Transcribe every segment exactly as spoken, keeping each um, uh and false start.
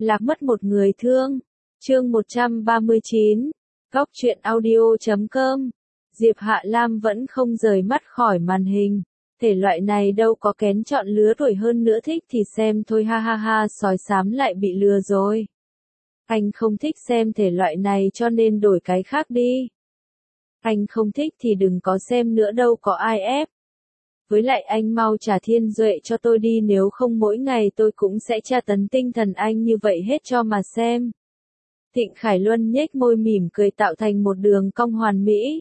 Lạc mất một người thương. Chương một trăm ba mươi chín. Góc truyện audio chấm com. Diệp Hạ Lam vẫn không rời mắt khỏi màn hình. Thể loại này đâu có kén chọn lứa tuổi hơn nữa, thích thì xem thôi, ha ha ha. Sói xám lại bị lừa rồi. Anh không thích xem thể loại này cho nên đổi cái khác đi. Anh không thích thì đừng có xem nữa, đâu có ai ép. Với lại anh mau trả Thiên Duệ cho tôi đi, nếu không mỗi ngày tôi cũng sẽ tra tấn tinh thần anh như vậy hết cho mà xem. Thịnh Khải Luân nhếch môi mỉm cười tạo thành một đường cong hoàn mỹ.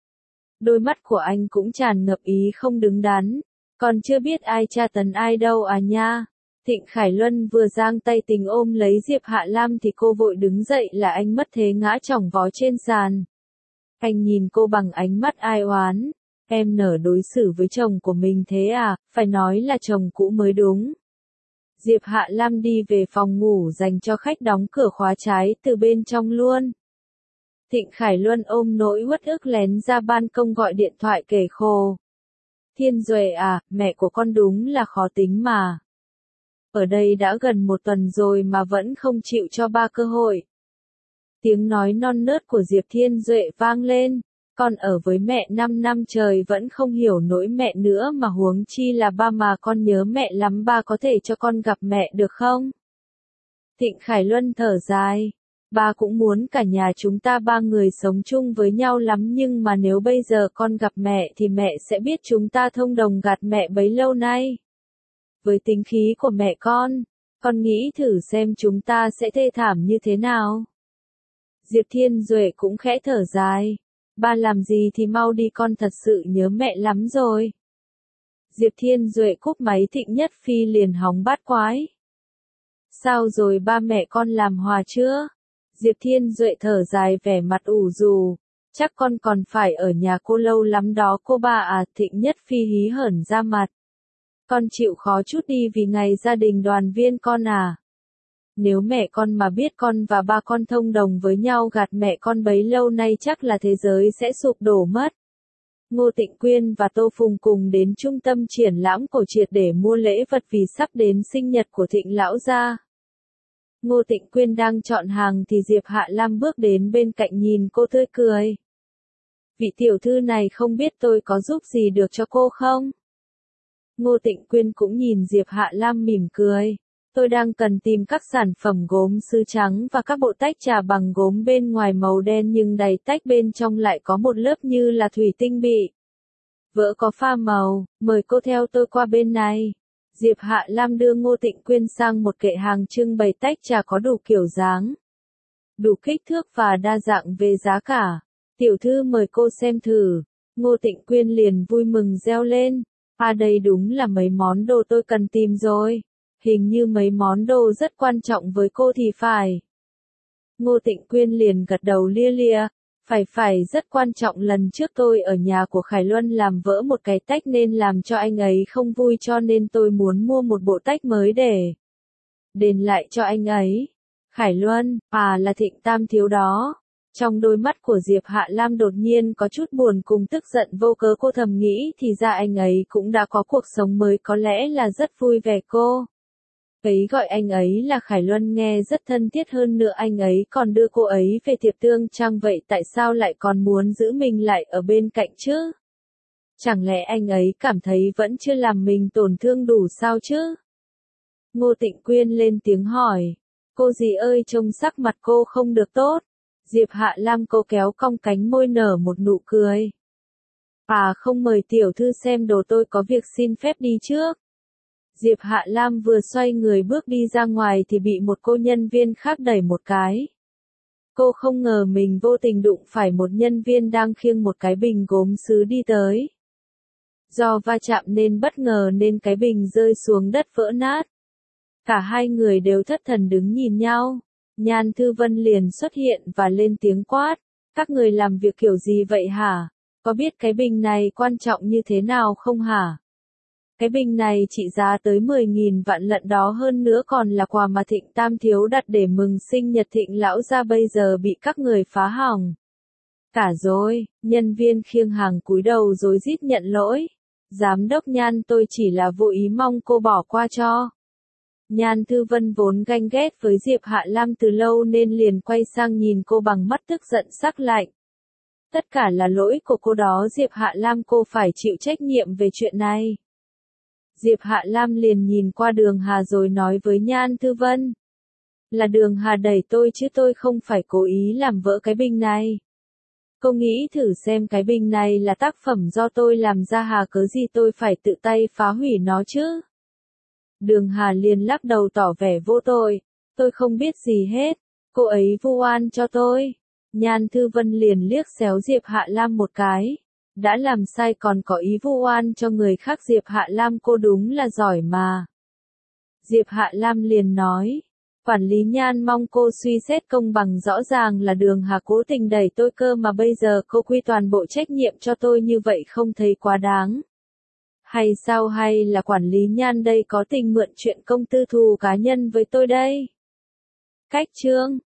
Đôi mắt của anh cũng tràn ngập ý không đứng đắn. Còn chưa biết ai tra tấn ai đâu à nha. Thịnh Khải Luân vừa giang tay tình ôm lấy Diệp Hạ Lam thì cô vội đứng dậy, là anh mất thế ngã chỏng vó trên sàn. Anh nhìn cô bằng ánh mắt ai oán. Em nỡ đối xử với chồng của mình thế à, phải nói là chồng cũ mới đúng. Diệp Hạ Lam đi về phòng ngủ dành cho khách, đóng cửa khóa trái từ bên trong luôn. Thịnh Khải Luân ôm nỗi uất ức lén ra ban công gọi điện thoại kể khổ. Thiên Duệ à, mẹ của con đúng là khó tính mà. Ở đây đã gần một tuần rồi mà vẫn không chịu cho ba cơ hội. Tiếng nói non nớt của Diệp Thiên Duệ vang lên. Con ở với mẹ năm năm trời vẫn không hiểu nỗi mẹ nữa mà huống chi là ba, mà con nhớ mẹ lắm, ba có thể cho con gặp mẹ được không? Thịnh Khải Luân thở dài. Ba cũng muốn cả nhà chúng ta ba người sống chung với nhau lắm, nhưng mà nếu bây giờ con gặp mẹ thì mẹ sẽ biết chúng ta thông đồng gạt mẹ bấy lâu nay. Với tính khí của mẹ con, con nghĩ thử xem chúng ta sẽ thê thảm như thế nào. Diệp Thiên Duệ cũng khẽ thở dài. Ba làm gì thì mau đi, con thật sự nhớ mẹ lắm rồi. Diệp Thiên Duệ cúp máy, Thịnh Nhất Phi liền hóng bát quái. Sao rồi, ba mẹ con làm hòa chưa? Diệp Thiên Duệ thở dài vẻ mặt ủ rù. Chắc con còn phải ở nhà cô lâu lắm đó cô ba à. Thịnh Nhất Phi hí hởn ra mặt. Con chịu khó chút đi vì ngày gia đình đoàn viên con à. Nếu mẹ con mà biết con và ba con thông đồng với nhau gạt mẹ con bấy lâu nay chắc là thế giới sẽ sụp đổ mất. Ngô Tịnh Quyên và Tô Phùng cùng đến trung tâm triển lãm cổ triệt để mua lễ vật vì sắp đến sinh nhật của Thịnh lão gia. Ngô Tịnh Quyên đang chọn hàng thì Diệp Hạ Lam bước đến bên cạnh, nhìn cô tươi cười. Vị tiểu thư này không biết tôi có giúp gì được cho cô không? Ngô Tịnh Quyên cũng nhìn Diệp Hạ Lam mỉm cười. Tôi đang cần tìm các sản phẩm gốm sứ trắng và các bộ tách trà bằng gốm bên ngoài màu đen nhưng đầy tách bên trong lại có một lớp như là thủy tinh bị vỡ có pha màu, mời cô theo tôi qua bên này. Diệp Hạ Lam đưa Ngô Tịnh Quyên sang một kệ hàng trưng bày tách trà có đủ kiểu dáng, đủ kích thước và đa dạng về giá cả. Tiểu thư mời cô xem thử. Ngô Tịnh Quyên liền vui mừng reo lên. À, đây đúng là mấy món đồ tôi cần tìm rồi. Hình như mấy món đồ rất quan trọng với cô thì phải. Ngô Tịnh Quyên liền gật đầu lia lịa. Phải phải rất quan trọng, lần trước tôi ở nhà của Khải Luân làm vỡ một cái tách nên làm cho anh ấy không vui, cho nên tôi muốn mua một bộ tách mới để đền lại cho anh ấy. Khải Luân, à là Thịnh Tam thiếu đó. Trong đôi mắt của Diệp Hạ Lam đột nhiên có chút buồn cùng tức giận vô cớ, cô thầm nghĩ thì ra anh ấy cũng đã có cuộc sống mới, có lẽ là rất vui vẻ cô. Ấy gọi anh ấy là Khải Luân nghe rất thân thiết, hơn nữa anh ấy còn đưa cô ấy về tiệc tương trang, vậy tại sao lại còn muốn giữ mình lại ở bên cạnh chứ? Chẳng lẽ anh ấy cảm thấy vẫn chưa làm mình tổn thương đủ sao chứ? Ngô Tịnh Quyên lên tiếng hỏi. Cô dì ơi, trông sắc mặt cô không được tốt. Diệp Hạ Lam cô kéo cong cánh môi nở một nụ cười. À không, mời tiểu thư xem đồ, tôi có việc xin phép đi trước. Diệp Hạ Lam vừa xoay người bước đi ra ngoài thì bị một cô nhân viên khác đẩy một cái. Cô không ngờ mình vô tình đụng phải một nhân viên đang khiêng một cái bình gốm sứ đi tới. Do va chạm nên bất ngờ nên cái bình rơi xuống đất vỡ nát. Cả hai người đều thất thần đứng nhìn nhau. Nhan Thư Vân liền xuất hiện và lên tiếng quát. Các người làm việc kiểu gì vậy hả? Có biết cái bình này quan trọng như thế nào không hả? Cái bình này trị giá tới mười nghìn vạn lận đó, hơn nữa còn là quà mà Thịnh Tam thiếu đặt để mừng sinh nhật Thịnh lão gia, bây giờ bị các người phá hỏng cả rồi. Nhân viên khiêng hàng cúi đầu rối rít nhận lỗi. Giám đốc Nhan, tôi chỉ là vô ý, mong cô bỏ qua cho. Nhan Thư Vân vốn ganh ghét với Diệp Hạ Lam từ lâu nên liền quay sang nhìn cô bằng mắt tức giận sắc lạnh. Tất cả là lỗi của cô đó, Diệp Hạ Lam, cô phải chịu trách nhiệm về chuyện này. Diệp Hạ Lam liền nhìn qua Đường Hà rồi nói với Nhan Thư Vân. Là Đường Hà đẩy tôi chứ tôi không phải cố ý làm vỡ cái bình này. Cô nghĩ thử xem, cái bình này là tác phẩm do tôi làm ra, hà cớ gì tôi phải tự tay phá hủy nó chứ? Đường Hà liền lắc đầu tỏ vẻ vô tội. Tôi không biết gì hết. Cô ấy vu oan cho tôi. Nhan Thư Vân liền liếc xéo Diệp Hạ Lam một cái. Đã làm sai còn có ý vu oan cho người khác, Diệp Hạ Lam cô đúng là giỏi mà. Diệp Hạ Lam liền nói. Quản lý Nhan, mong cô suy xét công bằng, rõ ràng là Đường Hà cố tình đẩy tôi cơ mà bây giờ cô quy toàn bộ trách nhiệm cho tôi như vậy, không thấy quá đáng. Hay sao, hay là quản lý Nhan đây có tình mượn chuyện công tư thù cá nhân với tôi đây? Cách chương